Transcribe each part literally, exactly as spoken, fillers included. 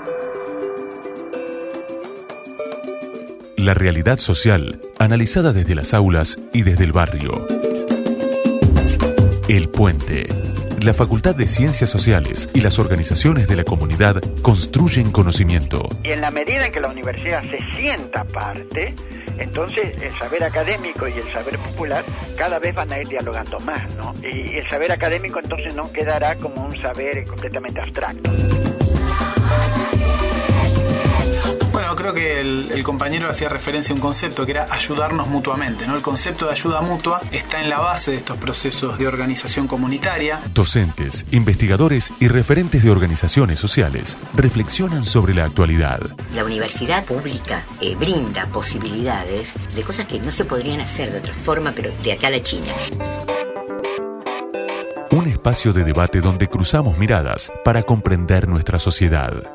La realidad social, analizada desde las aulas y desde el barrio. El Puente. La Facultad de Ciencias Sociales y las organizaciones de la comunidad construyen conocimiento. Y en la medida en que la universidad se sienta parte, entonces el saber académico y el saber popular cada vez van a ir dialogando más, ¿no? Y el saber académico entonces no quedará como un saber completamente abstracto. Bueno, creo que el, el compañero hacía referencia a un concepto que era ayudarnos mutuamente, ¿no? El concepto de ayuda mutua está en la base de estos procesos de organización comunitaria. Docentes, investigadores y referentes de organizaciones sociales reflexionan sobre la actualidad. La universidad pública eh, brinda posibilidades de cosas que no se podrían hacer de otra forma, pero de acá a la China. Un espacio de debate donde cruzamos miradas para comprender nuestra sociedad.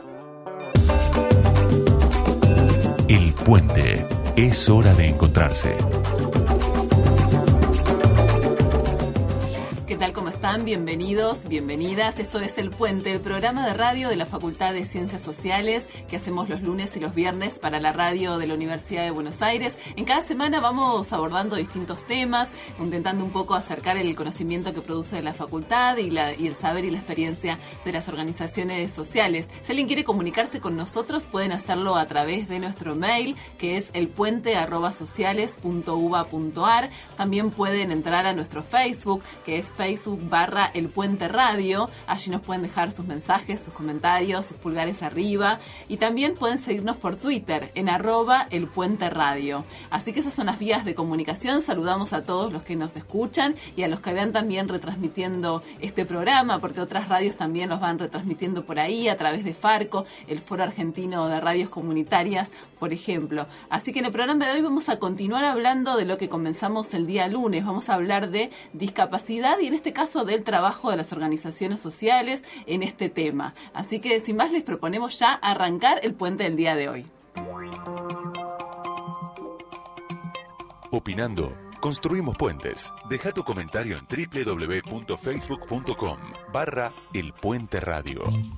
El Puente. Es hora de encontrarse. ¿Qué tal? ¿Cómo están? Bienvenidos, bienvenidas. Esto es El Puente, el programa de radio de la Facultad de Ciencias Sociales que hacemos los lunes y los viernes para la radio de la Universidad de Buenos Aires. En cada semana vamos abordando distintos temas, intentando un poco acercar el conocimiento que produce la facultad y, la, y el saber y la experiencia de las organizaciones sociales. Si alguien quiere comunicarse con nosotros, pueden hacerlo a través de nuestro mail, que es elpuente arroba sociales punto uva punto ar. También pueden entrar a nuestro Facebook, que es Facebook barra El Puente Radio. Allí nos pueden dejar sus mensajes, sus comentarios, sus pulgares arriba. Y también pueden seguirnos por Twitter en arroba El Puente Radio. Así que esas son las vías de comunicación. Saludamos a todos los que nos escuchan y a los que vean también retransmitiendo este programa, porque otras radios también los van retransmitiendo por ahí a través de Farco, el Foro Argentino de Radios Comunitarias, por ejemplo. Así que en el programa de hoy vamos a continuar hablando de lo que comenzamos el día lunes. Vamos a hablar de discapacidad y en este caso del trabajo de las organizaciones sociales en este tema. Así que sin más les proponemos ya arrancar el puente del día de hoy. Opinando, construimos puentes. Deja tu comentario en doble u doble u doble u punto facebook punto com barra El Puente Radio.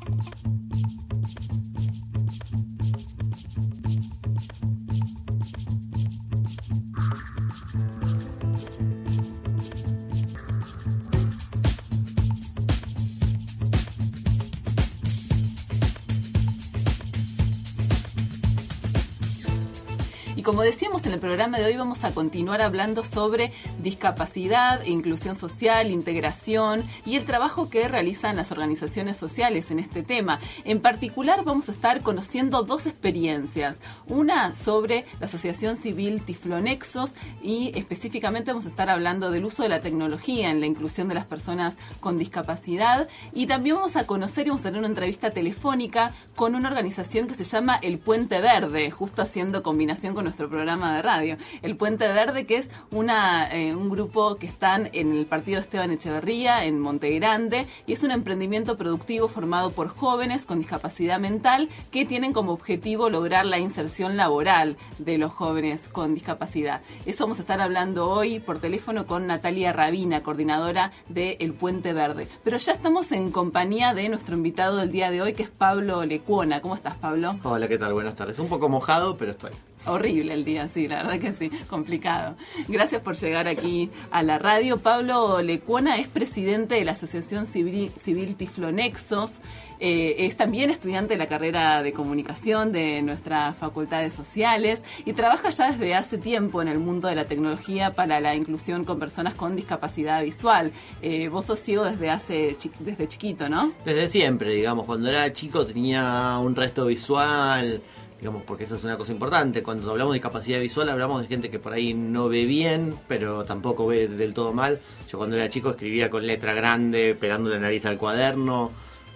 Como decíamos en el programa de hoy, vamos a continuar hablando sobre discapacidad, inclusión social, integración y el trabajo que realizan las organizaciones sociales en este tema. En particular vamos a estar conociendo dos experiencias. Una sobre la Asociación Civil Tiflonexos y específicamente vamos a estar hablando del uso de la tecnología en la inclusión de las personas con discapacidad. Y también vamos a conocer y vamos a tener una entrevista telefónica con una organización que se llama El Puente Verde, justo haciendo combinación con nuestro programa de radio. El Puente Verde, que es una eh, un grupo que están en el partido Esteban Echeverría, en Monte Grande, y es un emprendimiento productivo formado por jóvenes con discapacidad mental que tienen como objetivo lograr la inserción laboral de los jóvenes con discapacidad. Eso vamos a estar hablando hoy por teléfono con Natalia Rabina, coordinadora de El Puente Verde. Pero ya estamos en compañía de nuestro invitado del día de hoy, que es Pablo Lecuona. ¿Cómo estás, Pablo? Hola, ¿qué tal? Buenas tardes. Un poco mojado, pero estoy. Horrible el día, sí, la verdad que sí, complicado. Gracias por llegar aquí a la radio. Pablo Lecuona es presidente de la Asociación Civil, Civil Tiflonexos, eh, es también estudiante de la carrera de comunicación de nuestra Facultad de Sociales y trabaja ya desde hace tiempo en el mundo de la tecnología para la inclusión con personas con discapacidad visual. Eh, vos sos ciego desde hace chi- desde chiquito, ¿no? Desde siempre, digamos, cuando era chico tenía un resto visual, digamos, porque eso es una cosa importante. Cuando hablamos de discapacidad visual hablamos de gente que por ahí no ve bien, pero tampoco ve del todo mal. Yo cuando era chico escribía con letra grande, pegando la nariz al cuaderno,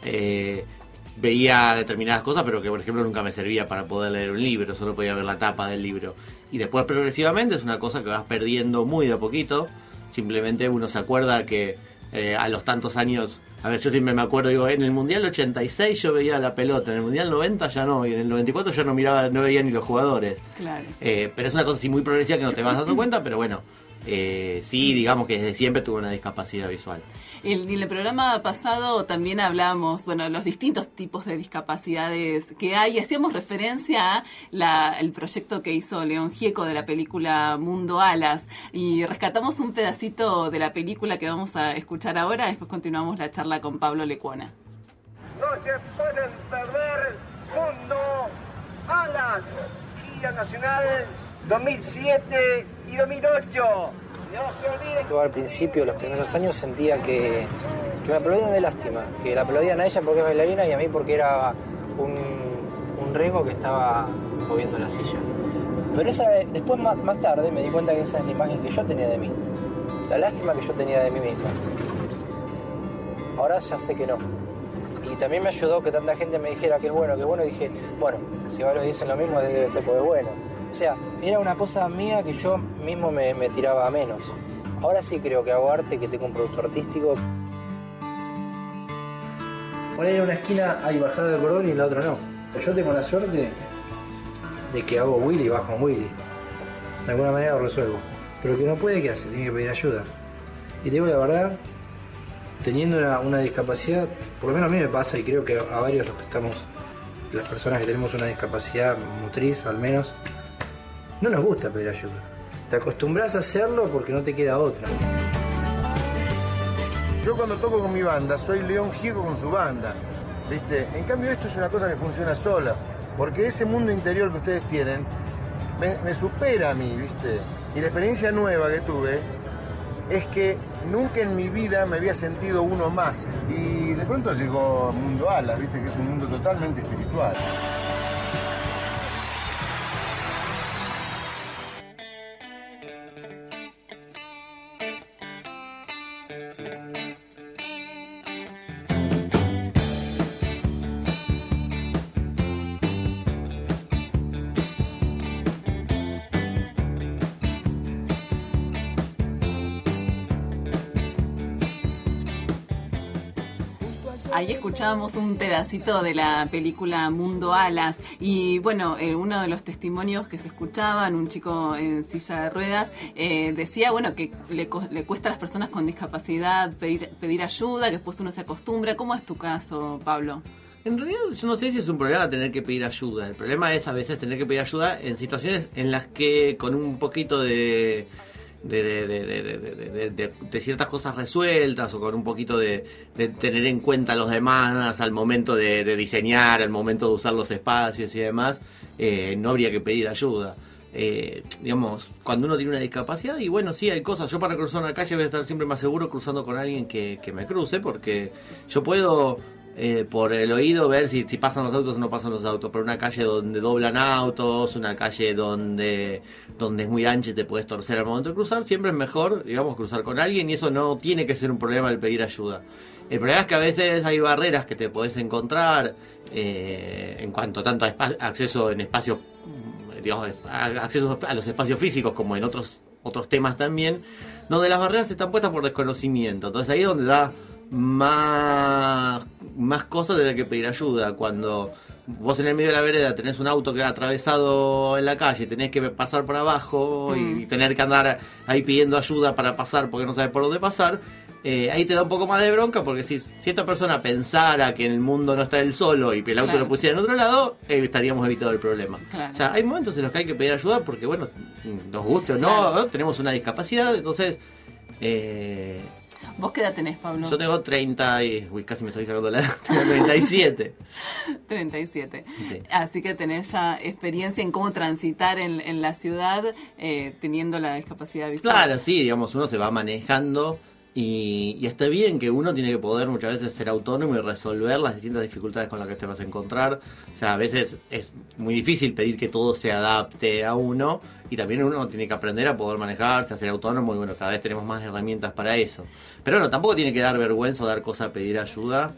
eh, veía determinadas cosas, pero que por ejemplo nunca me servía para poder leer un libro, solo podía ver la tapa del libro. Y después progresivamente es una cosa que vas perdiendo muy de a poquito. Simplemente uno se acuerda que eh, a los tantos años... A ver, yo siempre me acuerdo, digo, en el Mundial ochenta y seis yo veía la pelota, en el Mundial noventa ya no, y en el noventa y cuatro ya no miraba, no veía ni los jugadores. Claro. Eh, pero es una cosa así muy progresiva que no te vas dando cuenta, pero bueno, eh, sí, digamos que desde siempre tuve una discapacidad visual. En el programa pasado también hablamos, bueno, los distintos tipos de discapacidades que hay, y hacíamos referencia a la, el proyecto que hizo León Gieco de la película Mundo Alas, y rescatamos un pedacito de la película que vamos a escuchar ahora, después continuamos la charla con Pablo Lecuona. No se pueden perder Mundo Alas, Guía Nacional dos mil siete y dos mil ocho. No se olviden. Yo al principio, los primeros años, sentía que, que me aplaudían de lástima, que la aplaudían a ella porque es bailarina y a mí porque era un, un rengo que estaba moviendo la silla. Pero esa, después más, más tarde me di cuenta que esa es la imagen que yo tenía de mí, la lástima que yo tenía de mí mismo. Ahora ya sé que no. Y también me ayudó que tanta gente me dijera que es bueno, que es bueno, y dije, bueno, si ahora dicen lo mismo, debe ser porque es bueno. O sea, era una cosa mía que yo mismo me, me tiraba a menos. Ahora sí creo que hago arte, que tengo un producto artístico. Por ahí en una esquina hay bajada de cordón y en la otra no. Yo tengo la suerte de que hago Willy y bajo un Willy. De alguna manera lo resuelvo. Pero el que no puede, ¿qué hace? Tiene que pedir ayuda. Y te digo la verdad, teniendo una, una discapacidad, por lo menos a mí me pasa, y creo que a varios los que estamos, las personas que tenemos una discapacidad motriz al menos, no nos gusta pedir ayuda. Te acostumbras a hacerlo porque no te queda otra. Yo cuando toco con mi banda soy León Gieco con su banda, ¿viste? En cambio esto es una cosa que funciona sola, porque ese mundo interior que ustedes tienen me, me supera a mí, ¿viste? Y la experiencia nueva que tuve es que nunca en mi vida me había sentido uno más. Y de pronto llegó Mundo Alas, ¿viste? Que es un mundo totalmente espiritual. Ahí escuchábamos un pedacito de la película Mundo Alas y bueno, eh, uno de los testimonios que se escuchaban, un chico en silla de ruedas, eh, decía bueno que le, le cuesta a las personas con discapacidad pedir, pedir ayuda, que después uno se acostumbra. ¿Cómo es tu caso, Pablo? En realidad yo no sé si es un problema tener que pedir ayuda. El problema es a veces tener que pedir ayuda en situaciones en las que con un poquito de... De, de, de, de, de, de, de ciertas cosas resueltas o con un poquito de, de tener en cuenta a los demás al momento de, de diseñar, al momento de usar los espacios y demás, eh, no habría que pedir ayuda. Eh, digamos, cuando uno tiene una discapacidad, y bueno, sí hay cosas, yo para cruzar una calle voy a estar siempre más seguro cruzando con alguien que, que me cruce, porque yo puedo... Eh, por el oído ver si, si pasan los autos o no pasan los autos, pero una calle donde doblan autos, una calle donde donde es muy ancha y te puedes torcer al momento de cruzar, siempre es mejor, digamos, cruzar con alguien, y eso no tiene que ser un problema el pedir ayuda. El problema es que a veces hay barreras que te podés encontrar eh, en cuanto tanto a espa- acceso en espacios, digamos, acceso a los espacios físicos como en otros otros temas también, donde las barreras están puestas por desconocimiento. Entonces ahí es donde da más más cosas de las que pedir ayuda. Cuando vos en el medio de la vereda tenés un auto que ha atravesado en la calle, tenés que pasar por abajo mm. y tener que andar ahí pidiendo ayuda para pasar porque no sabes por dónde pasar, eh, ahí te da un poco más de bronca, porque si, si esta persona pensara que en el mundo no está él solo y el auto claro. lo pusiera en otro lado, eh, estaríamos evitando el problema. Claro. O sea, hay momentos en los que hay que pedir ayuda porque, bueno, nos guste o no, claro. ¿no? Tenemos una discapacidad, entonces... Eh, ¿Vos qué edad tenés, Pablo? Yo tengo treinta y... Uy, casi me estoy sacando la edad. Tengo treinta y siete. treinta y siete. Sí. Así que tenés ya experiencia en cómo transitar en, en la ciudad eh, teniendo la discapacidad visual. Claro, sí, digamos, uno se va manejando y, y está bien que uno tiene que poder muchas veces ser autónomo y resolver las distintas dificultades con las que te vas a encontrar. O sea, a veces es muy difícil pedir que todo se adapte a uno, y también uno tiene que aprender a poder manejarse, a ser autónomo, y bueno, cada vez tenemos más herramientas para eso. Pero bueno, tampoco tiene que dar vergüenza o dar cosa a pedir ayuda,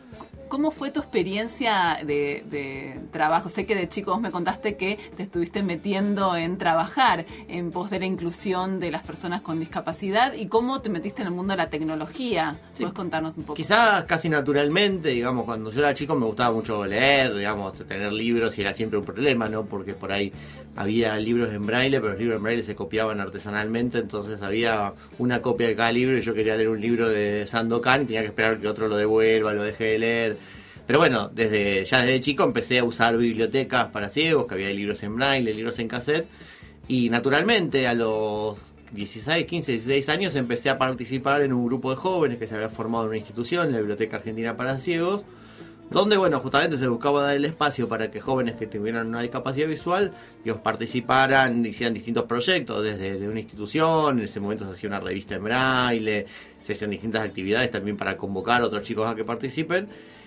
¿Cómo fue tu experiencia de, de trabajo? Sé que de chico vos me contaste que te estuviste metiendo en trabajar en pos de la inclusión de las personas con discapacidad, y cómo te metiste en el mundo de la tecnología. Sí. ¿Puedes contarnos un poco? Quizás casi naturalmente, digamos, cuando yo era chico me gustaba mucho leer, digamos, tener libros, y era siempre un problema, ¿no? Porque por ahí había libros en braille, pero los libros en braille se copiaban artesanalmente, entonces había una copia de cada libro y yo quería leer un libro de Sandokan y tenía que esperar que otro lo devuelva, lo deje de leer. Pero bueno, desde ya desde chico empecé a usar bibliotecas para ciegos, que había libros en braille, libros en cassette, y naturalmente a los dieciséis, quince, dieciséis años empecé a participar en un grupo de jóvenes que se había formado en una institución, la Biblioteca Argentina para Ciegos, donde, bueno, justamente se buscaba dar el espacio para que jóvenes que tuvieran una discapacidad visual, ellos participaran, hicieran distintos proyectos desde de una institución. En ese momento se hacía una revista en braille, se hacían distintas actividades también para convocar a otros chicos a que participen,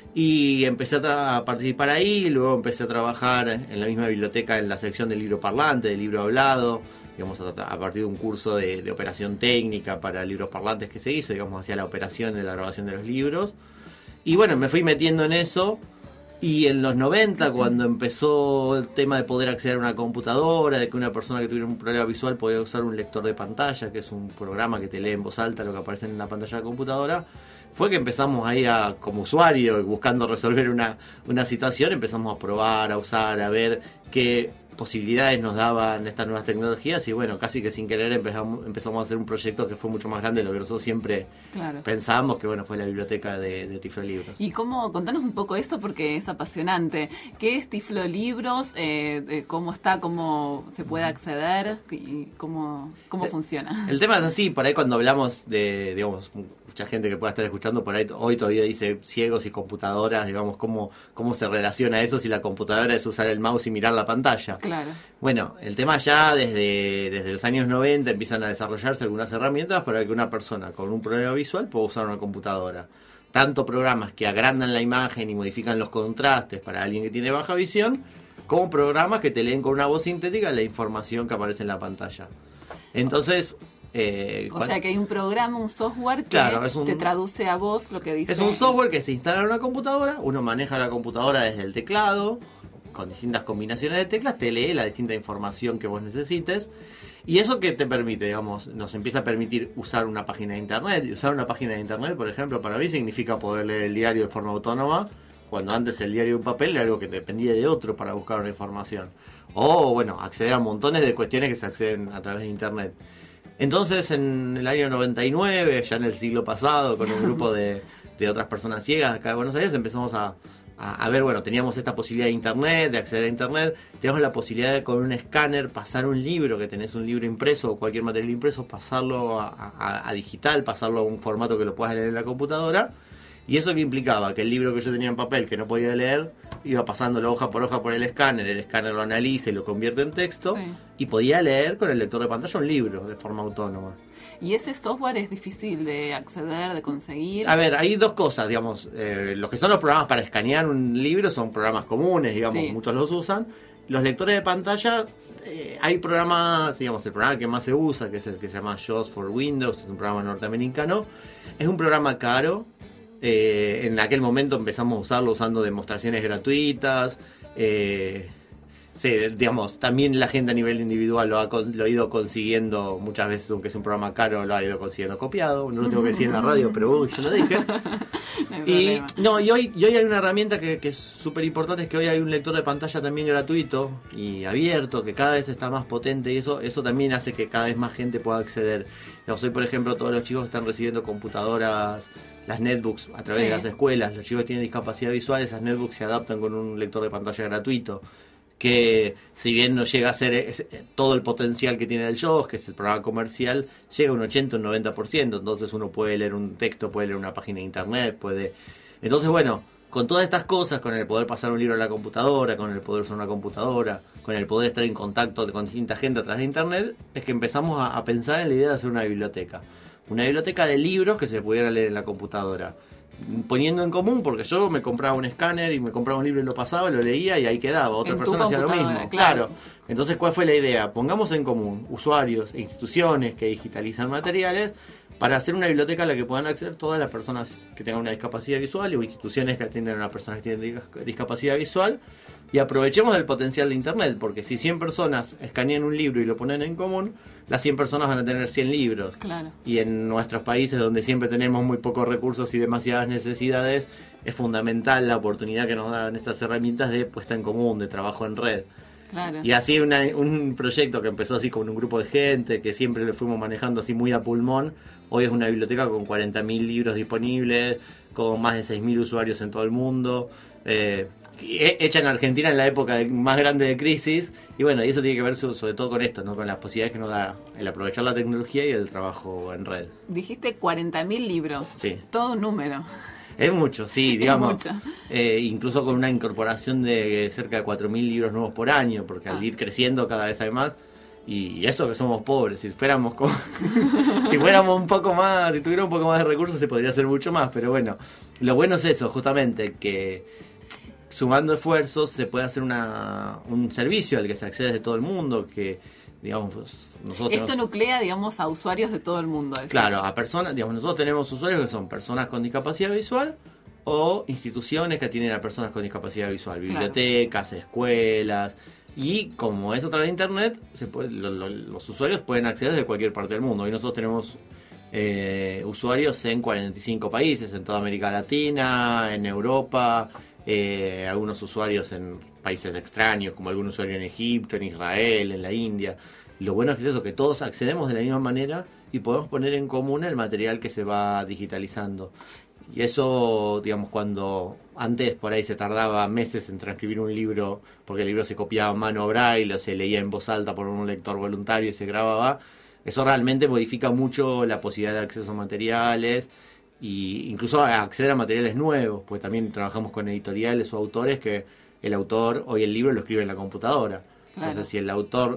y empecé a, tra- a participar ahí. Luego empecé a trabajar en la misma biblioteca en la sección del libro parlante, del libro hablado, digamos, a, a partir de un curso de, de operación técnica para libros parlantes que se hizo, digamos, hacia la operación de la grabación de los libros. Y bueno, me fui metiendo en eso, y en los noventa, cuando empezó el tema de poder acceder a una computadora, de que una persona que tuviera un problema visual podía usar un lector de pantalla, que es un programa que te lee en voz alta lo que aparece en la pantalla de la computadora, fue que empezamos ahí a, como usuario, buscando resolver una, una situación, empezamos a probar, a usar, a ver qué posibilidades nos daban estas nuevas tecnologías, y bueno, casi que sin querer empezamos, empezamos a hacer un proyecto que fue mucho más grande de lo que nosotros siempre claro. pensábamos, que bueno, fue la biblioteca de, de Tiflo Libros. Y cómo, contanos un poco esto, porque es apasionante. ¿Qué es Tiflo Libros? Eh, ¿Cómo está? ¿Cómo se puede acceder? ¿Y cómo, cómo el, funciona? El tema es así, por ahí cuando hablamos de, digamos, mucha gente que pueda estar escuchando por ahí, hoy todavía dice ciegos y computadoras, digamos, cómo, cómo se relaciona eso si la computadora es usar el mouse y mirar la pantalla. Claro. Bueno, el tema ya desde, desde los años noventa empiezan a desarrollarse algunas herramientas para que una persona con un problema visual pueda usar una computadora. Tanto programas que agrandan la imagen y modifican los contrastes para alguien que tiene baja visión, como programas que te leen con una voz sintética la información que aparece en la pantalla. Entonces... Eh, o sea que hay un programa, un software que claro, es un, te traduce a voz lo que dice. Es un software que se instala en una computadora, uno maneja la computadora desde el teclado, con distintas combinaciones de teclas, te lee la distinta información que vos necesites, y eso que te permite, digamos, nos empieza a permitir usar una página de internet. Y usar una página de internet, por ejemplo, para mí significa poder leer el diario de forma autónoma, cuando antes el diario en papel era algo que dependía de otro para buscar una información. O, bueno, acceder a montones de cuestiones que se acceden a través de internet. Entonces, en el año noventa y nueve, ya en el siglo pasado, con un grupo de, de otras personas ciegas acá de Buenos Aires, empezamos a, a, a ver, bueno, teníamos esta posibilidad de internet, de acceder a internet, teníamos la posibilidad de con un escáner pasar un libro, que tenés un libro impreso o cualquier material impreso, pasarlo a, a, a digital, pasarlo a un formato que lo puedas leer en la computadora. Y eso que implicaba que el libro que yo tenía en papel, que no podía leer, iba pasándolo hoja por hoja por el escáner, el escáner lo analiza y lo convierte en texto, sí. Y podía leer con el lector de pantalla un libro de forma autónoma. ¿Y ese software es difícil de acceder, de conseguir? A ver, hay dos cosas, digamos, eh, los que son los programas para escanear un libro son programas comunes, digamos, sí. Muchos los usan. Los lectores de pantalla, eh, hay programas, digamos, el programa que más se usa, que es el que se llama JAWS for Windows, es un programa norteamericano, es un programa caro. Eh, en aquel momento empezamos a usarlo usando demostraciones gratuitas. Eh, sí, digamos, también la gente a nivel individual lo ha, lo ha ido consiguiendo muchas veces, aunque es un programa caro, lo ha ido consiguiendo copiado. No lo tengo que decir en la radio, pero uy, yo lo dije. No y, no, y, hoy, y hoy hay una herramienta que, que es súper importante, es que hoy hay un lector de pantalla también gratuito y abierto, que cada vez está más potente, y eso, eso también hace que cada vez más gente pueda acceder. Digamos, hoy, por ejemplo, todos los chicos están recibiendo computadoras, las netbooks a través sí. de las escuelas. Los chicos que tienen discapacidad visual, esas netbooks se adaptan con un lector de pantalla gratuito, que si bien no llega a ser es, todo el potencial que tiene el JAWS, que es el programa comercial, llega a un ochenta, un noventa por ciento. Entonces uno puede leer un texto, puede leer una página de internet, puede... Entonces, bueno, con todas estas cosas, con el poder pasar un libro a la computadora, con el poder usar una computadora, con el poder estar en contacto con distinta gente a través de internet, es que empezamos a, a pensar en la idea de hacer una biblioteca. Una biblioteca de libros que se pudieran leer en la computadora. poniendo en común, porque yo me compraba un escáner y me compraba un libro y lo pasaba, lo leía y ahí quedaba. Otra En tu persona hacía lo mismo. computadora, Claro. claro. Entonces, ¿cuál fue la idea? Pongamos en común usuarios e instituciones que digitalizan materiales para hacer una biblioteca a la que puedan acceder todas las personas que tengan una discapacidad visual o instituciones que atienden a las personas que tienen discapacidad visual. Y aprovechemos el potencial de Internet, porque si cien personas escanean un libro y lo ponen en común, las cien personas van a tener cien libros. Claro. Y en nuestros países, donde siempre tenemos muy pocos recursos y demasiadas necesidades, es fundamental la oportunidad que nos dan estas herramientas de puesta en común, de trabajo en red. Claro. Y así una, un proyecto que empezó así con un grupo de gente, que siempre lo fuimos manejando así muy a pulmón, hoy es una biblioteca con cuarenta mil libros disponibles, con más de seis mil usuarios en todo el mundo, eh, hecha en Argentina en la época de, más grande de crisis, y bueno, y eso tiene que ver sobre, sobre todo con esto, ¿no? Con las posibilidades que nos da el aprovechar la tecnología y el trabajo en red. Dijiste cuarenta mil libros. Sí. Todo un número. Es mucho, sí, digamos. Es mucho. Eh, incluso con una incorporación de cerca de cuatro mil libros nuevos por año, porque al Ah. ir creciendo cada vez hay más. Y eso que somos pobres, si fuéramos como, si fuéramos un poco más, si tuviéramos un poco más de recursos se podría hacer mucho más, pero bueno, lo bueno es eso, justamente, que sumando esfuerzos se puede hacer una, un servicio al que se accede de todo el mundo, que digamos pues, nosotros... Esto nuclea, digamos, a usuarios de todo el mundo. ¿decís? Claro, a personas, digamos, nosotros tenemos usuarios que son personas con discapacidad visual o instituciones que atienden a personas con discapacidad visual, bibliotecas, claro. escuelas, y como es a través de internet, se puede, lo, lo, los usuarios pueden acceder de cualquier parte del mundo. Hoy nosotros tenemos eh, usuarios en cuarenta y cinco países, en toda América Latina, en Europa, eh, algunos usuarios en países extraños, como algún usuario en Egipto, en Israel, en la India. Lo bueno es que es eso, que todos accedemos de la misma manera y podemos poner en común el material que se va digitalizando. Y eso, digamos, cuando antes por ahí se tardaba meses en transcribir un libro, porque el libro se copiaba a mano braille o se leía en voz alta por un lector voluntario y se grababa, eso realmente modifica mucho la posibilidad de acceso a materiales e incluso a acceder a materiales nuevos, porque también trabajamos con editoriales o autores que el autor, hoy el libro lo escribe en la computadora. Claro. Entonces, si el autor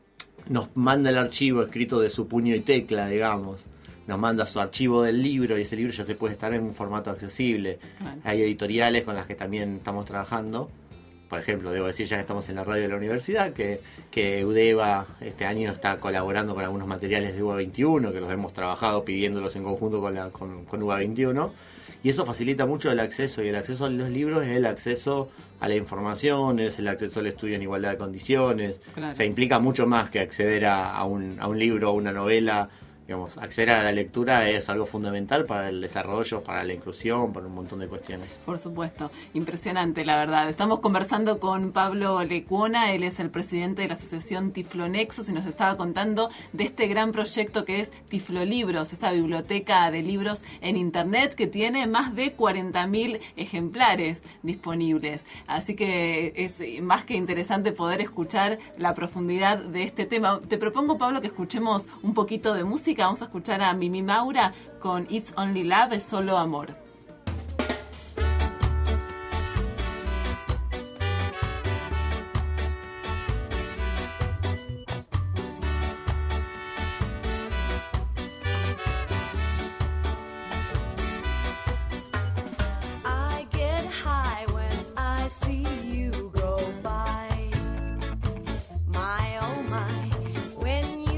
nos manda el archivo escrito de su puño y tecla, digamos, nos manda su archivo del libro y ese libro ya se puede estar en un formato accesible. Claro. Hay editoriales con las que también estamos trabajando. Por ejemplo, debo decir, ya que estamos en la radio de la universidad, que, que UDEVA este año está colaborando con algunos materiales de U A veintiuno, que los hemos trabajado pidiéndolos en conjunto con, la, con, con U A veintiuno. Y eso facilita mucho el acceso, y el acceso a los libros es el acceso a la información, es el acceso al estudio en igualdad de condiciones. Claro. O sea, implica mucho más que acceder a, a, un, a un libro o una novela. Digamos, acceder a la lectura es algo fundamental para el desarrollo, para la inclusión, para un montón de cuestiones. Por supuesto, impresionante la verdad. Estamos conversando con Pablo Lecuona, él es el presidente de la asociación Tiflonexus y nos estaba contando de este gran proyecto que es Tiflolibros, esta biblioteca de libros en internet que tiene más de cuarenta mil ejemplares disponibles. Así que es más que interesante poder escuchar la profundidad de este tema. Te propongo, Pablo, que escuchemos un poquito de música. Vamos a escuchar a Mimi Maura con It's Only Love, es solo amor.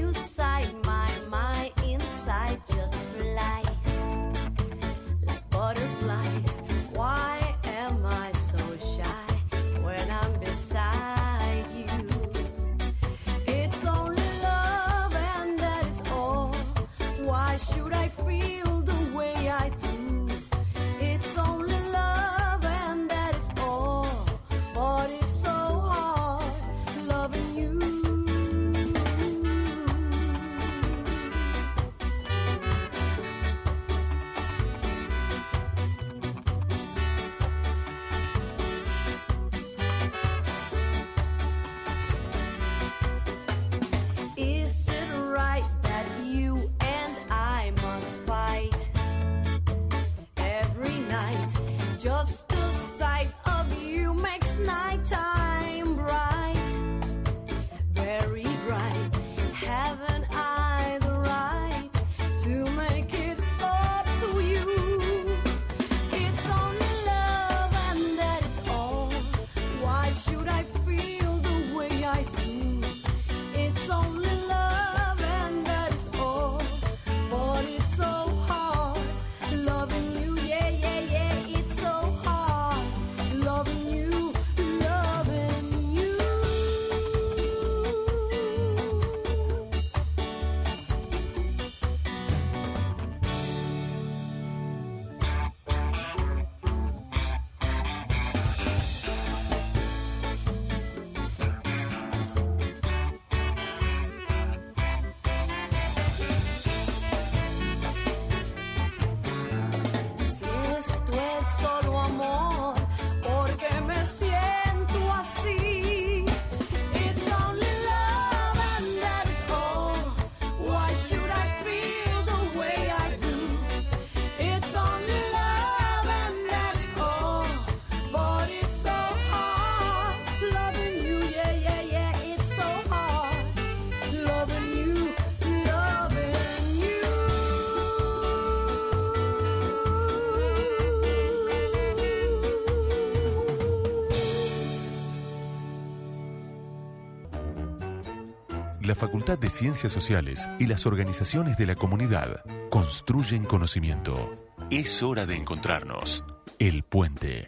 But la Facultad de Ciencias Sociales y las organizaciones de la comunidad construyen conocimiento. Es hora de encontrarnos. El Puente.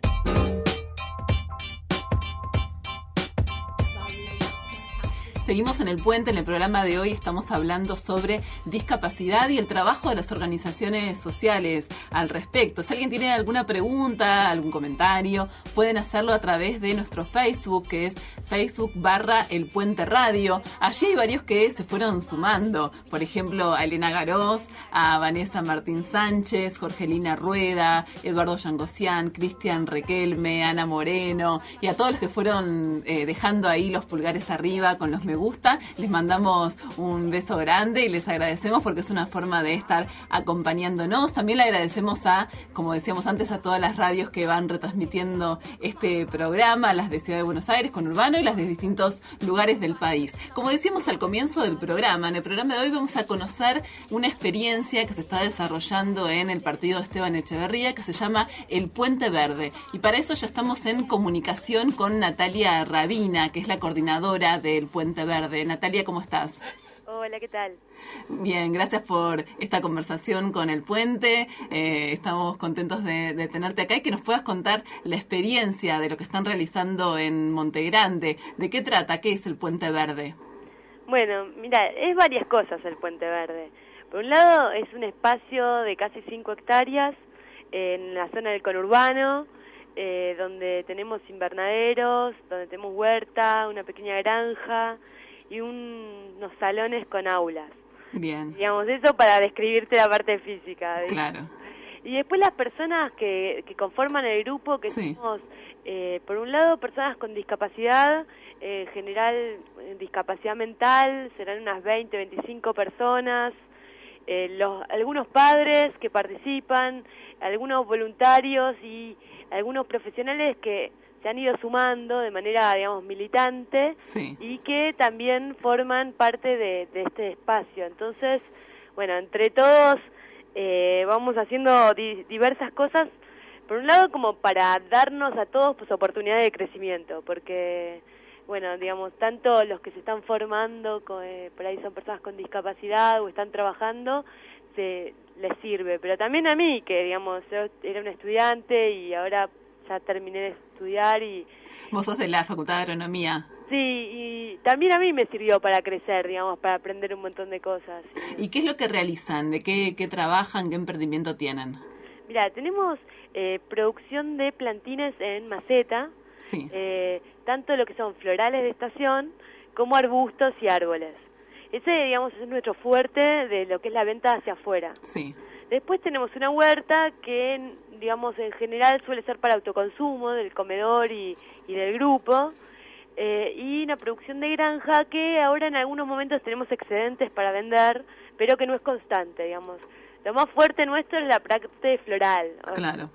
Seguimos en El Puente. En el programa de hoy estamos hablando sobre discapacidad y el trabajo de las organizaciones sociales al respecto. Si alguien tiene alguna pregunta, algún comentario, pueden hacerlo a través de nuestro Facebook, que es Facebook barra El Puente Radio. Allí hay varios que se fueron sumando. Por ejemplo, a Elena Garós, a Vanessa Martín Sánchez, Jorgelina Rueda, Eduardo Yangosian, Cristian Requelme, Ana Moreno, y a todos los que fueron eh, dejando ahí los pulgares arriba con los me gusta. Les mandamos un beso grande y les agradecemos porque es una forma de estar acompañándonos. También le agradecemos a, como decíamos antes, a todas las radios que van retransmitiendo este programa, las de Ciudad de Buenos Aires con Urbano y las de distintos lugares del país. Como decíamos al comienzo del programa, en el programa de hoy vamos a conocer una experiencia que se está desarrollando en el partido de Esteban Echeverría que se llama El Puente Verde. Y para eso ya estamos en comunicación con Natalia Rabina, que es la coordinadora del Puente Verde. Natalia, ¿cómo estás? Hola, ¿qué tal? Bien, gracias por esta conversación con El Puente. Eh, estamos contentos de, de tenerte acá y que nos puedas contar la experiencia de lo que están realizando en Montegrande. ¿De qué trata? ¿Qué es El Puente Verde? Bueno, mira, es varias cosas el Puente Verde. Por un lado, es un espacio de casi cinco hectáreas en la zona del conurbano, eh, donde tenemos invernaderos, donde tenemos huerta, una pequeña granja y un, unos salones con aulas. Bien. Digamos, eso para describirte la parte física. ¿Ves? Claro. Y después las personas que, que conforman el grupo, que sí. somos, eh, por un lado, personas con discapacidad, eh, en general eh, discapacidad mental, serán unas veinte, veinticinco personas, eh, los, algunos padres que participan, algunos voluntarios y algunos profesionales que se han ido sumando de manera, digamos, militante sí. y que también forman parte de, de este espacio. Entonces, bueno, entre todos eh, vamos haciendo di diversas cosas, por un lado como para darnos a todos pues oportunidades de crecimiento, porque, bueno, digamos, tanto los que se están formando, eh, por ahí son personas con discapacidad o están trabajando, se les sirve, pero también a mí, que, digamos, yo era una estudiante y ahora ya terminé de estudiar y... Vos sos de la Facultad de Agronomía. Sí, y también a mí me sirvió para crecer, digamos, para aprender un montón de cosas. ¿Y qué es lo que realizan? ¿De qué, qué trabajan? ¿Qué emprendimiento tienen? Mira, tenemos eh, producción de plantines en maceta, sí. eh, tanto lo que son florales de estación como arbustos y árboles. Ese, digamos, es nuestro fuerte de lo que es la venta hacia afuera. Sí. Después tenemos una huerta que, digamos, en general suele ser para autoconsumo del comedor y, y del grupo, eh, y una producción de granja que ahora en algunos momentos tenemos excedentes para vender, pero que no es constante, digamos. Lo más fuerte nuestro es la parte floral. Claro.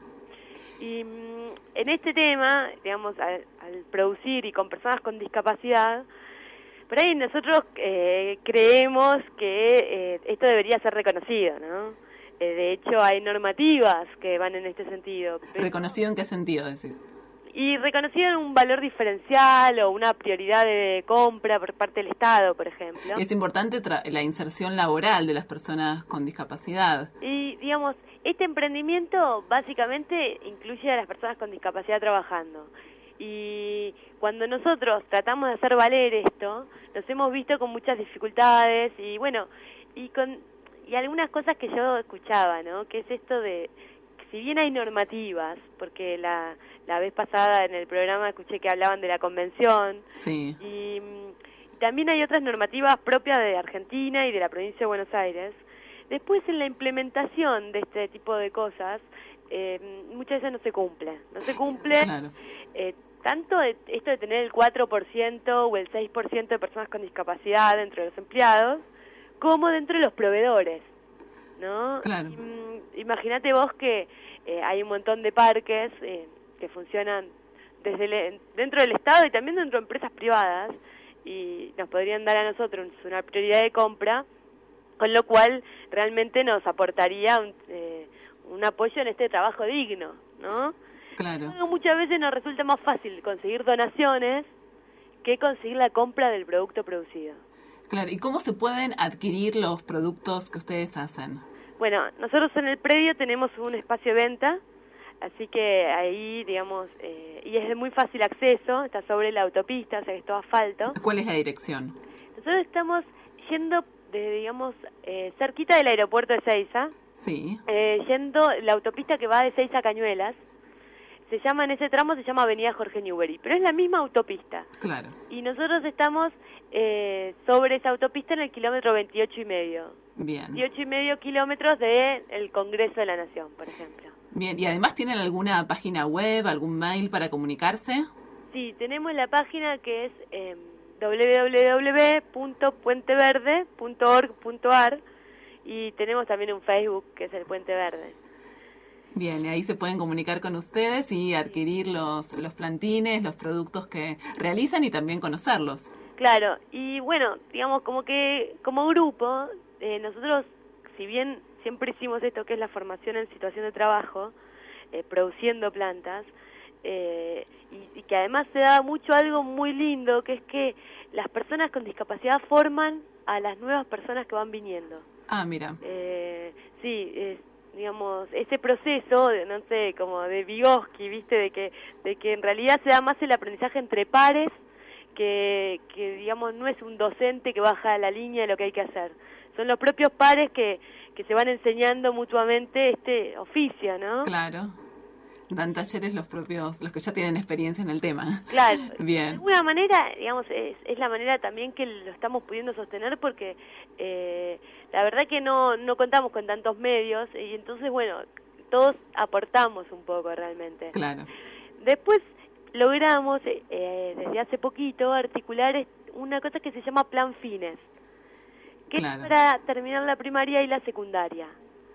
Y mm, en este tema, digamos, al, al producir y con personas con discapacidad, por ahí nosotros eh, creemos que eh, esto debería ser reconocido, ¿no? Eh, de hecho, hay normativas que van en este sentido. Pero... ¿Reconocido en qué sentido decís? Y reconocido en un valor diferencial o una prioridad de compra por parte del Estado, por ejemplo. Es importante la inserción laboral de las personas con discapacidad. Y, digamos, este emprendimiento básicamente incluye a las personas con discapacidad trabajando. Y cuando nosotros tratamos de hacer valer esto, nos hemos visto con muchas dificultades y, bueno, y con y algunas cosas que yo escuchaba, ¿no? Que es esto de, si bien hay normativas, porque la, la vez pasada en el programa escuché que hablaban de la convención, sí. y, y también hay otras normativas propias de Argentina y de la provincia de Buenos Aires. Después en la implementación de este tipo de cosas, eh, muchas veces no se cumple, no se cumple, claro. eh, tanto de, esto de tener el cuatro por ciento o el seis por ciento de personas con discapacidad dentro de los empleados, como dentro de los proveedores, ¿no? Claro. Imagínate vos que eh, hay un montón de parques eh, que funcionan desde el, dentro del Estado y también dentro de empresas privadas y nos podrían dar a nosotros una prioridad de compra, con lo cual realmente nos aportaría un, eh, un apoyo en este trabajo digno, ¿no? Claro. Muchas veces nos resulta más fácil conseguir donaciones que conseguir la compra del producto producido. Claro, ¿y cómo se pueden adquirir los productos que ustedes hacen? Bueno, nosotros en el predio tenemos un espacio de venta, así que ahí, digamos, eh, y es de muy fácil acceso, está sobre la autopista, o sea que es todo asfalto. ¿Cuál es la dirección? Nosotros estamos yendo, de, digamos, eh, cerquita del aeropuerto de Ezeiza, sí. eh, yendo la autopista que va de Ezeiza a Cañuelas. Se llama, en ese tramo se llama Avenida Jorge Newbery, pero es la misma autopista. Claro. Y nosotros estamos eh, sobre esa autopista en el kilómetro veintiocho y medio. Bien. veintiocho y medio kilómetros del Congreso de la Nación, por ejemplo. Bien, ¿y además tienen alguna página web, algún mail para comunicarse? Sí, tenemos la página que es eh, doble u doble u doble u punto puente verde punto org punto a r y tenemos también un Facebook que es el Puente Verde. Bien, y ahí se pueden comunicar con ustedes y adquirir los, los plantines, los productos que realizan y también conocerlos. Claro, y bueno, digamos como que como grupo, eh, nosotros, si bien siempre hicimos esto que es la formación en situación de trabajo, eh, produciendo plantas, eh, y, y que además se da mucho algo muy lindo, que es que las personas con discapacidad forman a las nuevas personas que van viniendo. Ah, mira. Eh, sí, es, digamos, ese proceso, de, no sé, como de Vygotsky, ¿viste? De que, de que en realidad se da más el aprendizaje entre pares, que, que, digamos, no es un docente que baja la línea de lo que hay que hacer. Son los propios pares que, que se van enseñando mutuamente este oficio, ¿no? Claro. Dan talleres los propios, los que ya tienen experiencia en el tema. Claro. Bien. De alguna manera, digamos, es, es la manera también que lo estamos pudiendo sostener porque eh, la verdad que no, no contamos con tantos medios y entonces, bueno, todos aportamos un poco realmente. Claro. Después logramos, eh, desde hace poquito, articular una cosa que se llama Plan Fines, que claro. es para terminar la primaria y la secundaria.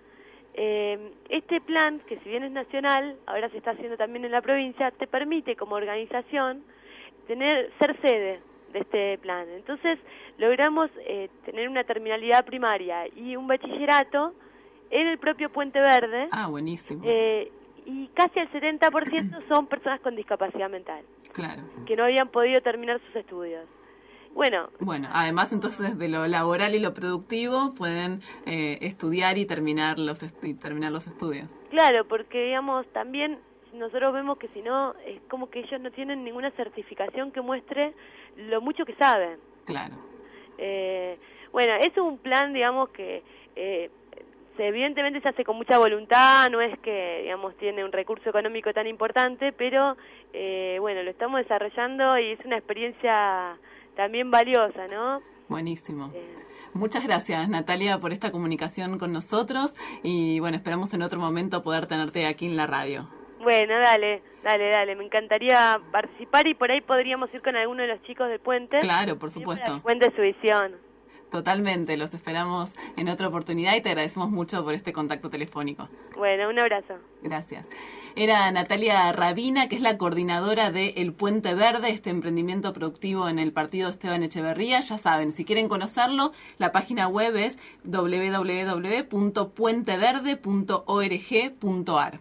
Eh, este plan, que si bien es nacional, ahora se está haciendo también en la provincia, te permite como organización tener ser sede de este plan. Entonces logramos eh, tener una terminalidad primaria y un bachillerato en el propio Puente Verde. Ah, buenísimo. Eh, y casi el setenta por ciento son personas con discapacidad mental. Claro. Que no habían podido terminar sus estudios. Bueno, bueno, además entonces de lo laboral y lo productivo pueden eh, estudiar y terminar los est- y terminar los estudios. Claro, porque digamos también nosotros vemos que si no es como que ellos no tienen ninguna certificación que muestre lo mucho que saben. Claro. Eh, bueno, es un plan, digamos que eh, se, evidentemente se hace con mucha voluntad, no es que digamos tiene un recurso económico tan importante, pero eh, bueno, lo estamos desarrollando y es una experiencia también valiosa, ¿no? Buenísimo. Eh. Muchas gracias, Natalia, por esta comunicación con nosotros y, bueno, esperamos en otro momento poder tenerte aquí en la radio. Bueno, dale, dale, dale. Me encantaría participar y por ahí podríamos ir con alguno de los chicos del puente. Claro, por supuesto. Cuente su visión. Totalmente, los esperamos en otra oportunidad y te agradecemos mucho por este contacto telefónico. Bueno, un abrazo. Gracias. Era Natalia Rabina, que es la coordinadora de El Puente Verde, este emprendimiento productivo en el partido Esteban Echeverría. Ya saben, si quieren conocerlo, la página web es doble u doble u doble u punto puente verde punto org punto a r.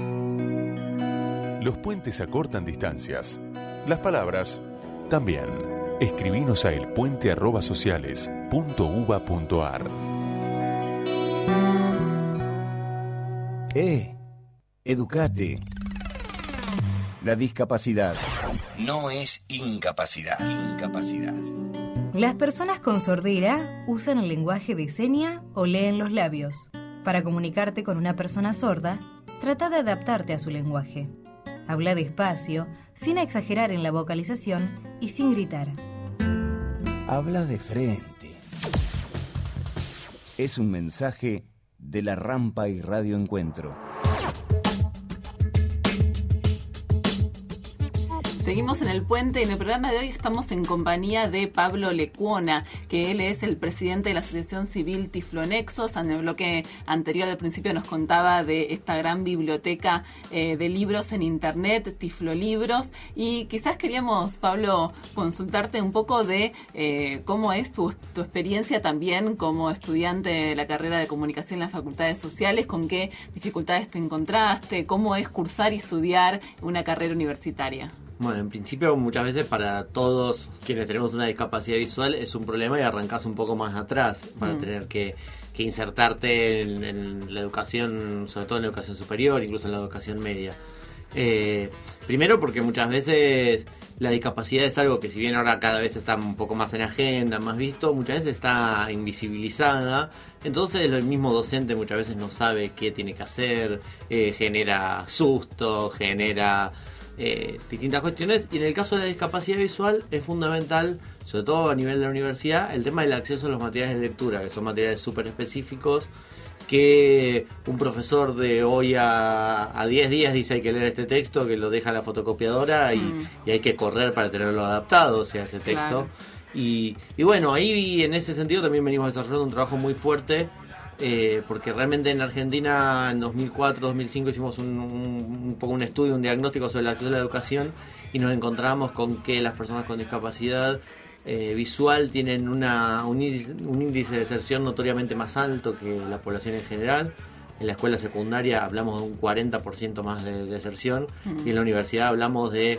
Los puentes acortan distancias. Las palabras también. Escribinos a elpuente arroba sociales punto uva punto a r. Eh, educate. La discapacidad no es incapacidad. Incapacidad. Las personas con sordera usan el lenguaje de seña o leen los labios. Para comunicarte con una persona sorda, trata de adaptarte a su lenguaje. Habla despacio, sin exagerar en la vocalización y sin gritar. Habla de frente. Es un mensaje de La Rampa y Radio Encuentro. Seguimos en El Puente y en el programa de hoy estamos en compañía de Pablo Lecuona, que él es el presidente de la Asociación Civil Tiflonexos. En el bloque anterior al principio nos contaba de esta gran biblioteca eh, de libros en internet, Tiflolibros, y quizás queríamos, Pablo, consultarte un poco de eh, cómo es tu, tu experiencia también como estudiante de la carrera de comunicación en las facultades sociales, con qué dificultades te encontraste, cómo es cursar y estudiar una carrera universitaria. Bueno, en principio muchas veces para todos quienes tenemos una discapacidad visual es un problema y arrancás un poco más atrás para mm. tener que, que insertarte en, en la educación, sobre todo en la educación superior, incluso en la educación media. Eh, primero porque muchas veces la discapacidad es algo que, si bien ahora cada vez está un poco más en agenda, más visto, muchas veces está invisibilizada. Entonces el mismo docente muchas veces no sabe qué tiene que hacer, eh, genera susto, genera eh, distintas cuestiones. Y en el caso de la discapacidad visual es fundamental, sobre todo a nivel de la universidad, el tema del acceso a los materiales de lectura, que son materiales súper específicos, que un profesor de hoy a, a diez días dice hay que leer este texto, que lo deja a la fotocopiadora y, mm. y hay que correr para tenerlo adaptado, o sea, ese texto. Claro. Y, y bueno, ahí en ese sentido también venimos desarrollando un trabajo muy fuerte, eh, porque realmente en Argentina en dos mil cuatro, dos mil cinco hicimos un, un, un poco un estudio, un diagnóstico sobre el acceso a la educación y nos encontramos con que las personas con discapacidad Eh, visual tienen una, un, índice, un índice de deserción notoriamente más alto que la población en general. En la escuela secundaria hablamos de un cuarenta por ciento más de deserción mm. y en la universidad hablamos de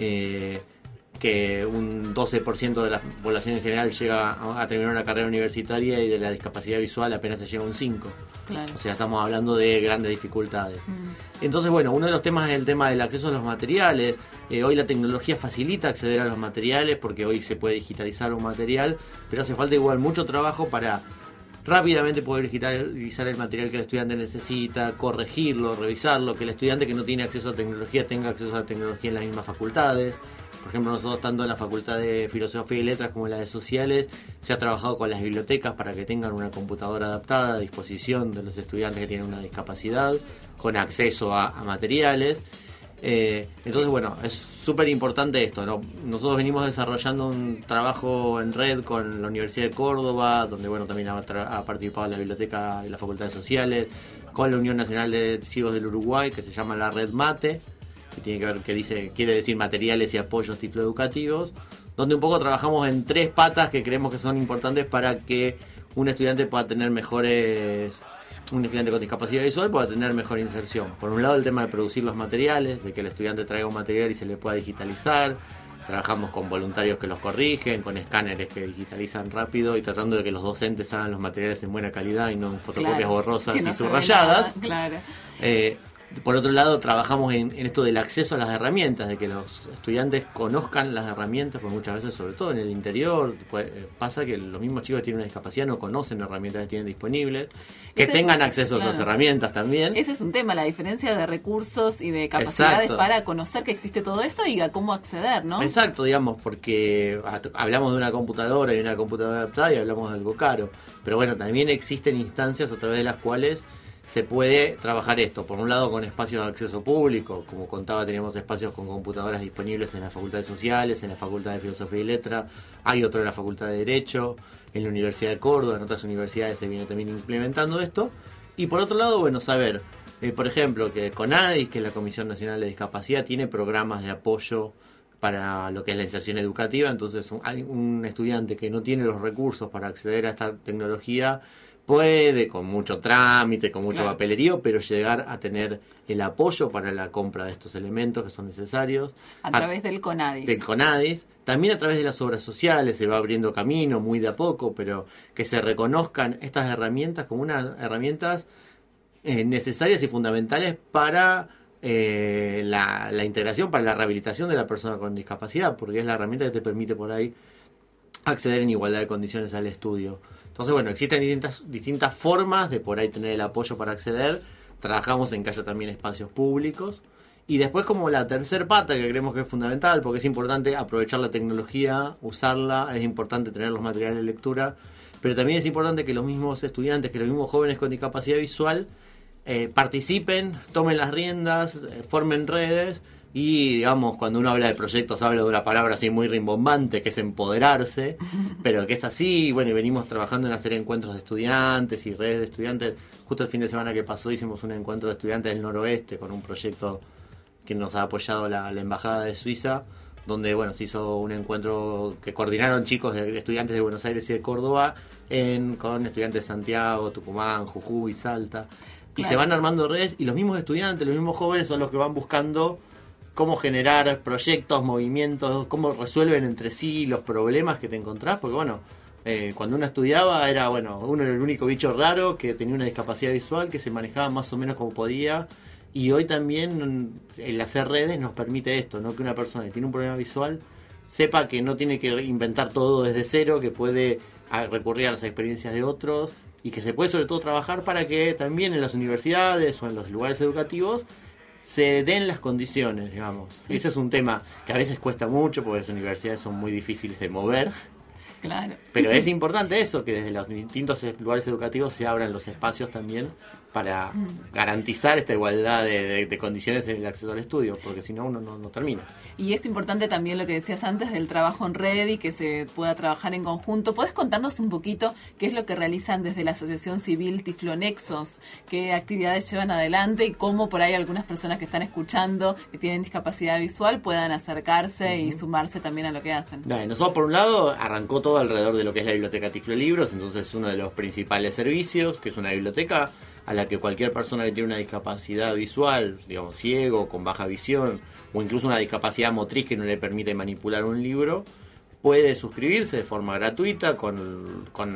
eh, que un doce por ciento de la población en general llega a, a terminar una carrera universitaria y de la discapacidad visual apenas se llega a un cinco por ciento. Claro. O sea, estamos hablando de grandes dificultades. Mm. Entonces, bueno, uno de los temas es el tema del acceso a los materiales. Eh, hoy la tecnología facilita acceder a los materiales porque hoy se puede digitalizar un material, pero hace falta igual mucho trabajo para rápidamente poder digitalizar el material que el estudiante necesita, corregirlo, revisarlo, que el estudiante que no tiene acceso a tecnología tenga acceso a tecnología en las mismas facultades. Por ejemplo, nosotros tanto en la Facultad de Filosofía y Letras como en la de Sociales se ha trabajado con las bibliotecas para que tengan una computadora adaptada a disposición de los estudiantes que tienen una discapacidad, con acceso a, a materiales. Eh, entonces, bueno, es súper importante esto, ¿no? Nosotros venimos desarrollando un trabajo en red con la Universidad de Córdoba, donde, bueno, también ha, tra- ha participado la Biblioteca y la Facultad de Sociales, con la Unión Nacional de Ciegos del Uruguay, que se llama la Red MATE, que tiene que ver, que dice, quiere decir materiales y apoyos tifloeducativos, donde un poco trabajamos en tres patas que creemos que son importantes para que un estudiante pueda tener mejores... un estudiante con discapacidad visual pueda tener mejor inserción. Por un lado, el tema de producir los materiales, de que el estudiante traiga un material y se le pueda digitalizar. Trabajamos con voluntarios que los corrigen, con escáneres que digitalizan rápido y tratando de que los docentes hagan los materiales en buena calidad y no en fotocopias claro, borrosas y no subrayadas. Claro. Eh, Por otro lado, trabajamos en, en esto del acceso a las herramientas, de que los estudiantes conozcan las herramientas, porque muchas veces, sobre todo en el interior, pues, pasa que los mismos chicos que tienen una discapacidad no conocen herramientas que tienen disponibles, que Ese tengan un, acceso claro. a esas herramientas también. Ese es un tema, la diferencia de recursos y de capacidades Exacto. para conocer que existe todo esto y a cómo acceder, ¿no? Exacto, digamos, porque hablamos de una computadora y una computadora adaptada y hablamos de algo caro, pero bueno, también existen instancias a través de las cuales se puede trabajar esto, por un lado con espacios de acceso público, como contaba, tenemos espacios con computadoras disponibles en la Facultad de Sociales, en la Facultad de Filosofía y Letras, hay otro en la Facultad de Derecho, en la Universidad de Córdoba, en otras universidades se viene también implementando esto, y por otro lado, bueno, saber, eh, por ejemplo, que CONADIS, que es la Comisión Nacional de Discapacidad, tiene programas de apoyo para lo que es la inserción educativa, entonces un, un estudiante que no tiene los recursos para acceder a esta tecnología, puede, con mucho trámite, con mucho claro. papelerío, pero llegar a tener el apoyo para la compra de estos elementos que son necesarios. A través a, del CONADIS. Del CONADIS. También a través de las obras sociales se va abriendo camino, muy de a poco, pero que se reconozcan estas herramientas como unas herramientas eh, necesarias y fundamentales para eh, la, la integración, para la rehabilitación de la persona con discapacidad, porque es la herramienta que te permite por ahí acceder en igualdad de condiciones al estudio. Entonces, bueno, existen distintas, distintas formas de por ahí tener el apoyo para acceder. Trabajamos en que haya también espacios públicos. Y después, como la tercer pata, que creemos que es fundamental, porque es importante aprovechar la tecnología, usarla, es importante tener los materiales de lectura, pero también es importante que los mismos estudiantes, que los mismos jóvenes con discapacidad visual, eh, participen, tomen las riendas, eh, formen redes. Y, digamos, cuando uno habla de proyectos, habla de una palabra así muy rimbombante, que es empoderarse, pero que es así. Bueno, y venimos trabajando en hacer encuentros de estudiantes y redes de estudiantes. Justo el fin de semana que pasó hicimos un encuentro de estudiantes del noroeste con un proyecto que nos ha apoyado la, la Embajada de Suiza, donde, bueno, se hizo un encuentro que coordinaron chicos de, de estudiantes de Buenos Aires y de Córdoba en, con estudiantes de Santiago, Tucumán, Jujuy, Salta. Y claro. se van armando redes y los mismos estudiantes, los mismos jóvenes son los que van buscando cómo generar proyectos, movimientos, cómo resuelven entre sí los problemas que te encontrás, porque bueno, eh, cuando uno estudiaba era, bueno, uno era el único bicho raro que tenía una discapacidad visual, que se manejaba más o menos como podía, y hoy también el hacer redes nos permite esto, ¿no? Que una persona que tiene un problema visual sepa que no tiene que inventar todo desde cero, que puede recurrir a las experiencias de otros, y que se puede sobre todo trabajar para que también en las universidades o en los lugares educativos se den las condiciones, digamos. Ese es un tema que a veces cuesta mucho porque las universidades son muy difíciles de mover. Claro. Pero es importante eso, que desde los distintos lugares educativos se abran los espacios también para garantizar esta igualdad de, de, de condiciones en el acceso al estudio, porque si no uno no, no termina. Y es importante también lo que decías antes del trabajo en red y que se pueda trabajar en conjunto. ¿Podés contarnos un poquito qué es lo que realizan desde la Asociación Civil Tiflonexos? ¿Qué actividades llevan adelante y cómo por ahí algunas personas que están escuchando, que tienen discapacidad visual, puedan acercarse uh-huh. y sumarse también a lo que hacen? Dale, nosotros por un lado arrancó todo alrededor de lo que es la biblioteca Tiflolibros, entonces uno de los principales servicios, que es una biblioteca a la que cualquier persona que tiene una discapacidad visual, digamos ciego, con baja visión, o incluso una discapacidad motriz que no le permite manipular un libro, puede suscribirse de forma gratuita con, con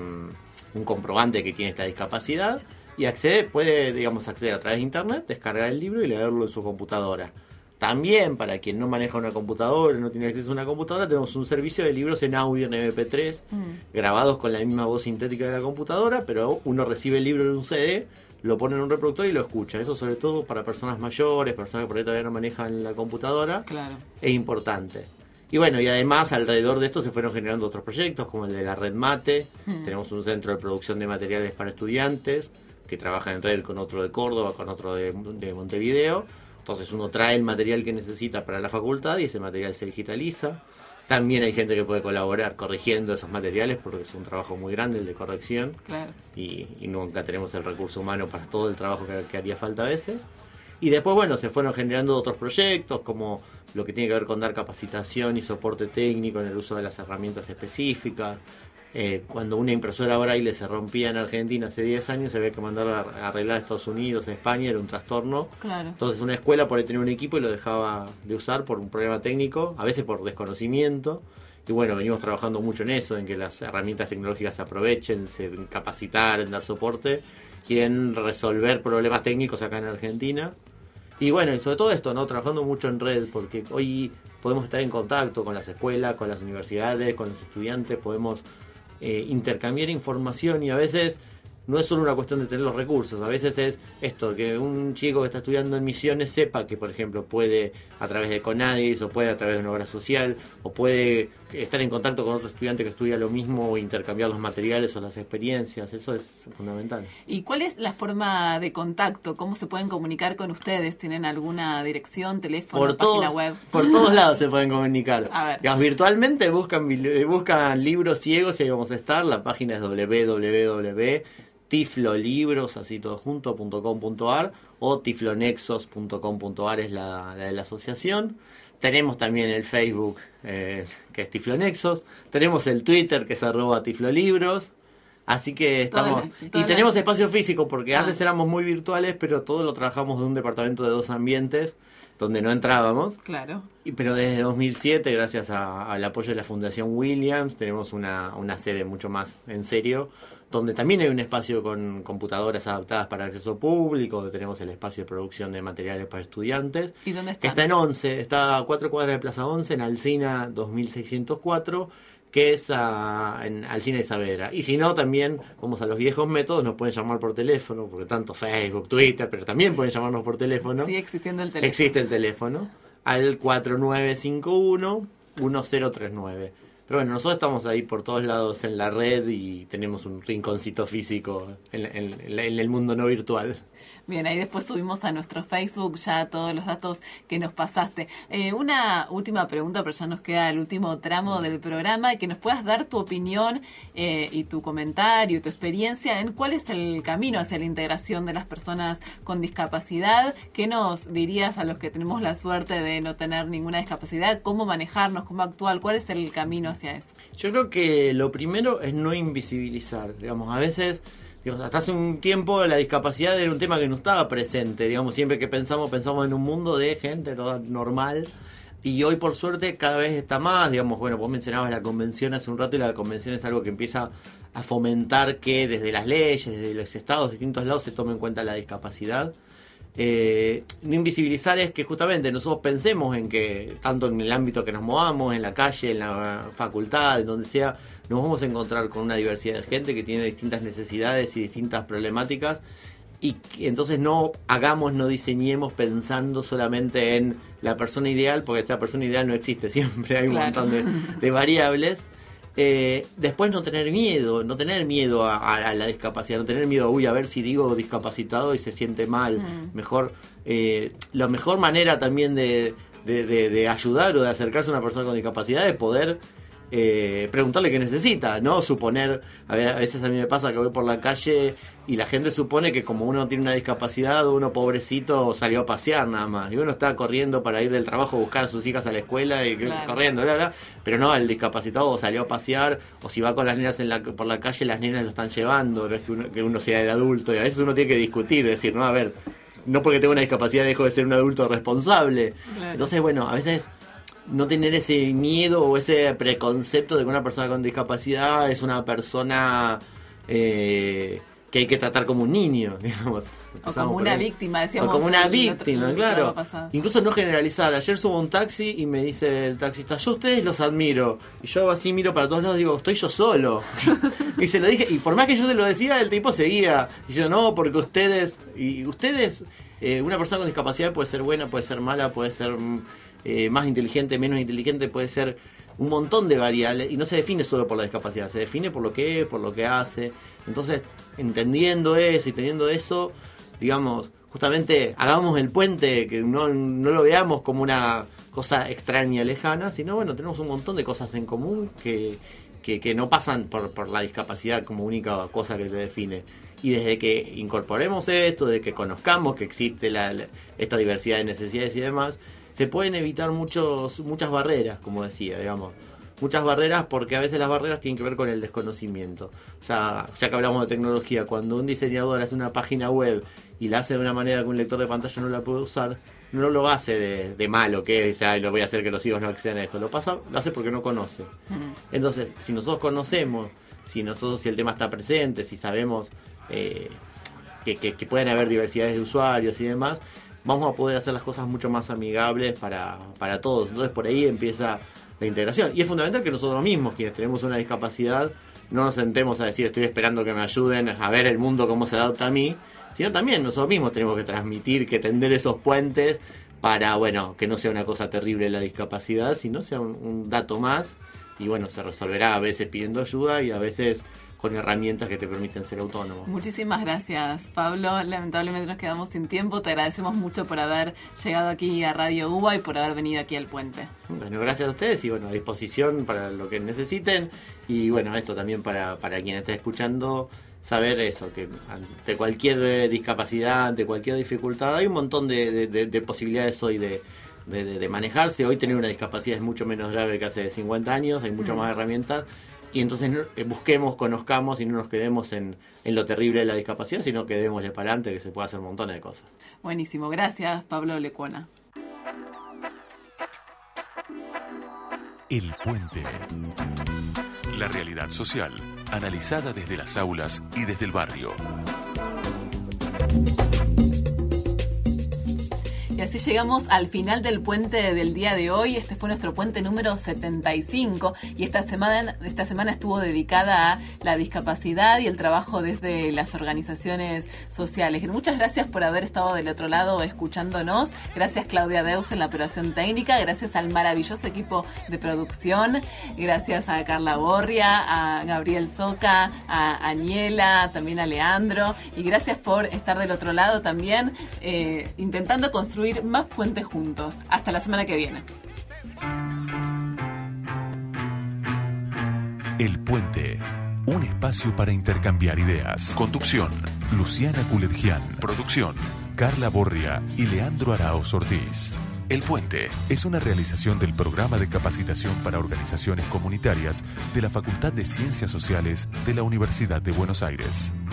un comprobante que tiene esta discapacidad y acceder, puede digamos acceder a través de internet, descargar el libro y leerlo en su computadora. También, para quien no maneja una computadora, no tiene acceso a una computadora, tenemos un servicio de libros en audio, en eme pe tres, mm. grabados con la misma voz sintética de la computadora, pero uno recibe el libro en un ce de, lo pone en un reproductor y lo escucha. Eso sobre todo para personas mayores, personas que por ahí todavía no manejan la computadora, claro. es importante. Y bueno, y además alrededor de esto se fueron generando otros proyectos, como el de la Red Mate. Mm. Tenemos un centro de producción de materiales para estudiantes, que trabaja en red con otro de Córdoba, con otro de, de Montevideo. Entonces uno trae el material que necesita para la facultad y ese material se digitaliza. También hay gente que puede colaborar corrigiendo esos materiales porque es un trabajo muy grande el de corrección. Claro. Y, y nunca tenemos el recurso humano para todo el trabajo que, que haría falta a veces. Y después, bueno, se fueron generando otros proyectos como lo que tiene que ver con dar capacitación y soporte técnico en el uso de las herramientas específicas. Eh, cuando una impresora braille se rompía en Argentina hace diez años, se había que mandar a arreglar a Estados Unidos, a España, era un trastorno. Claro. Entonces una escuela por ahí tenía un equipo y lo dejaba de usar por un problema técnico, a veces por desconocimiento. Y bueno, venimos trabajando mucho en eso, en que las herramientas tecnológicas se aprovechen, se capacitar, en dar soporte y en resolver problemas técnicos acá en Argentina. Y bueno, y sobre todo esto, ¿no? Trabajando mucho en red, porque hoy podemos estar en contacto con las escuelas, con las universidades, con los estudiantes, podemos Eh, intercambiar información y a veces no es solo una cuestión de tener los recursos, a veces es esto, que un chico que está estudiando en Misiones sepa que por ejemplo puede a través de CONADIS o puede a través de una obra social o puede estar en contacto con otro estudiante que estudia lo mismo o intercambiar los materiales o las experiencias, eso es fundamental. ¿Y cuál es la forma de contacto? ¿Cómo se pueden comunicar con ustedes? ¿Tienen alguna dirección, teléfono, por página todo, web? Por todos lados se pueden comunicar. A ver. Digamos, virtualmente buscan, buscan libros ciegos y ahí vamos a estar, la página es doble u doble u doble u punto tiflolibros, así todo junto, punto com punto a r o tiflonexos punto com punto a r es la, la de la asociación. Tenemos también el Facebook, eh, que es Tiflonexos. Tenemos el Twitter, que es arroba tiflolibros. Así que estamos... Toda la, toda y tenemos la... espacio físico, porque ah. antes éramos muy virtuales, pero todo lo trabajamos de un departamento de dos ambientes, donde no entrábamos. Claro. Y, pero desde dos mil siete, gracias a, al apoyo de la Fundación Williams, tenemos una, una sede mucho más en serio, donde también hay un espacio con computadoras adaptadas para acceso público, donde tenemos el espacio de producción de materiales para estudiantes. ¿Y dónde está? Que está en once, está a cuatro cuadras de Plaza once, en Alsina dos mil seiscientos cuatro, que es a, en Alsina y Saavedra. Y si no, también vamos a los viejos métodos, nos pueden llamar por teléfono, porque tanto Facebook, Twitter, pero también pueden llamarnos por teléfono. Sigue existiendo el teléfono. Existe el teléfono, al cuatro nueve cinco uno uno cero tres nueve. Pero bueno, nosotros estamos ahí por todos lados en la red y tenemos un rinconcito físico en, en, en el mundo no virtual. Bien, ahí después subimos a nuestro Facebook ya todos los datos que nos pasaste. Eh, una última pregunta, pero ya nos queda el último tramo del programa, que nos puedas dar tu opinión eh, y tu comentario, tu experiencia en cuál es el camino hacia la integración de las personas con discapacidad. ¿Qué nos dirías a los que tenemos la suerte de no tener ninguna discapacidad? ¿Cómo manejarnos? ¿Cómo actuar? ¿Cuál es el camino hacia eso? Yo creo que lo primero es no invisibilizar. Digamos, a veces Digamos, hasta hace un tiempo la discapacidad era un tema que no estaba presente, digamos, siempre que pensamos, pensamos en un mundo de gente toda normal, y hoy por suerte cada vez está más, digamos, bueno, vos mencionabas la convención hace un rato, y la convención es algo que empieza a fomentar que desde las leyes, desde los estados, distintos lados se tome en cuenta la discapacidad. Eh, no invisibilizar es que justamente nosotros pensemos en que tanto en el ámbito que nos movamos, en la calle, en la facultad, en donde sea, nos vamos a encontrar con una diversidad de gente que tiene distintas necesidades y distintas problemáticas, y que entonces no hagamos, no diseñemos pensando solamente en la persona ideal, porque esta persona ideal no existe, siempre hay un claro. montón de, de variables. Eh, después no tener miedo, no tener miedo a, a, a la discapacidad, no tener miedo, uy, a ver si digo discapacitado y se siente mal. Mm. Mejor, eh, la mejor manera también de, de, de, de ayudar o de acercarse a una persona con discapacidad es poder eh, preguntarle qué necesita, no suponer. A ver, a veces a mí me pasa que voy por la calle y la gente supone que como uno tiene una discapacidad, uno pobrecito salió a pasear nada más, y uno está corriendo para ir del trabajo a buscar a sus hijas a la escuela y claro. corriendo, bla, bla, pero no, el discapacitado salió a pasear, o si va con las nenas en la, por la calle, las nenas lo están llevando, no es que uno, que uno sea el adulto, y a veces uno tiene que discutir, decir, no, a ver, no porque tengo una discapacidad dejo de ser un adulto responsable. Claro. Entonces, bueno, a veces no tener ese miedo o ese preconcepto de que una persona con discapacidad es una persona eh, que hay que tratar como un niño, digamos. O como una víctima, decíamos. O como una víctima, otro, claro. Incluso no generalizar. Ayer subo a un taxi y me dice el taxista, yo a ustedes los admiro. Y yo así miro para todos lados y digo, estoy yo solo. Y se lo dije, y por más que yo se lo decía, el tipo seguía. Y yo, no, porque ustedes, y ustedes, eh, una persona con discapacidad puede ser buena, puede ser mala, puede ser eh, más inteligente, menos inteligente, puede ser un montón de variables, y no se define solo por la discapacidad, se define por lo que es, por lo que hace. Entonces, entendiendo eso y teniendo eso, digamos, justamente hagamos el puente, que no, no lo veamos como una cosa extraña, lejana, sino bueno, tenemos un montón de cosas en común que, que, que no pasan por, por la discapacidad como única cosa que te define. Y desde que incorporemos esto, desde que conozcamos que existe la, la, esta diversidad de necesidades y demás, se pueden evitar muchos muchas barreras, como decía, digamos. Muchas barreras, porque a veces las barreras tienen que ver con el desconocimiento. O sea, ya que hablamos de tecnología, cuando un diseñador hace una página web y la hace de una manera que un lector de pantalla no la puede usar, no lo hace de, de malo, que dice, ay, lo voy a hacer que los hijos no accedan a esto. Lo pasa, lo hace porque no conoce. Entonces, si nosotros conocemos, si nosotros, si el tema está presente, si sabemos eh, que, que, que pueden haber diversidades de usuarios y demás, vamos a poder hacer las cosas mucho más amigables para, para todos. Entonces, por ahí empieza la integración. Y es fundamental que nosotros mismos, quienes tenemos una discapacidad, no nos sentemos a decir estoy esperando que me ayuden a ver el mundo cómo se adapta a mí, sino también nosotros mismos tenemos que transmitir, que tender esos puentes para, bueno, que no sea una cosa terrible la discapacidad, sino sea un, un dato más, y bueno, se resolverá a veces pidiendo ayuda y a veces con herramientas que te permiten ser autónomo. Muchísimas gracias, Pablo. Lamentablemente nos quedamos sin tiempo. Te agradecemos mucho por haber llegado aquí a Radio U B A y por haber venido aquí al puente. Bueno, gracias a ustedes y bueno, a disposición para lo que necesiten. Y bueno, esto también para, para quien esté escuchando, saber eso, que ante cualquier discapacidad, ante cualquier dificultad, hay un montón de, de, de, de posibilidades hoy de, de, de, de manejarse. Hoy tener una discapacidad es mucho menos grave que hace cincuenta años, hay mucho mm. más herramientas. Y entonces busquemos, conozcamos y no nos quedemos en, en lo terrible de la discapacidad, sino que démosle para adelante, que se puede hacer un montón de cosas. Buenísimo, gracias Pablo Lecuona. El Puente. La realidad social, analizada desde las aulas y desde el barrio. Y así llegamos al final del puente del día de hoy. Este fue nuestro puente número setenta y cinco y esta semana, esta semana estuvo dedicada a la discapacidad y el trabajo desde las organizaciones sociales. Muchas gracias por haber estado del otro lado escuchándonos. Gracias Claudia Deus en la operación técnica. Gracias al maravilloso equipo de producción. Gracias a Carla Borria, a Gabriel Soca, a Aniela, también a Leandro. Y gracias por estar del otro lado también eh, intentando construir más puentes juntos. Hasta la semana que viene. El Puente, un espacio para intercambiar ideas. Conducción, Luciana Culergian. Producción, Carla Borria y Leandro Araoz Ortiz. El Puente es una realización del Programa de Capacitación para Organizaciones Comunitarias de la Facultad de Ciencias Sociales de la Universidad de Buenos Aires.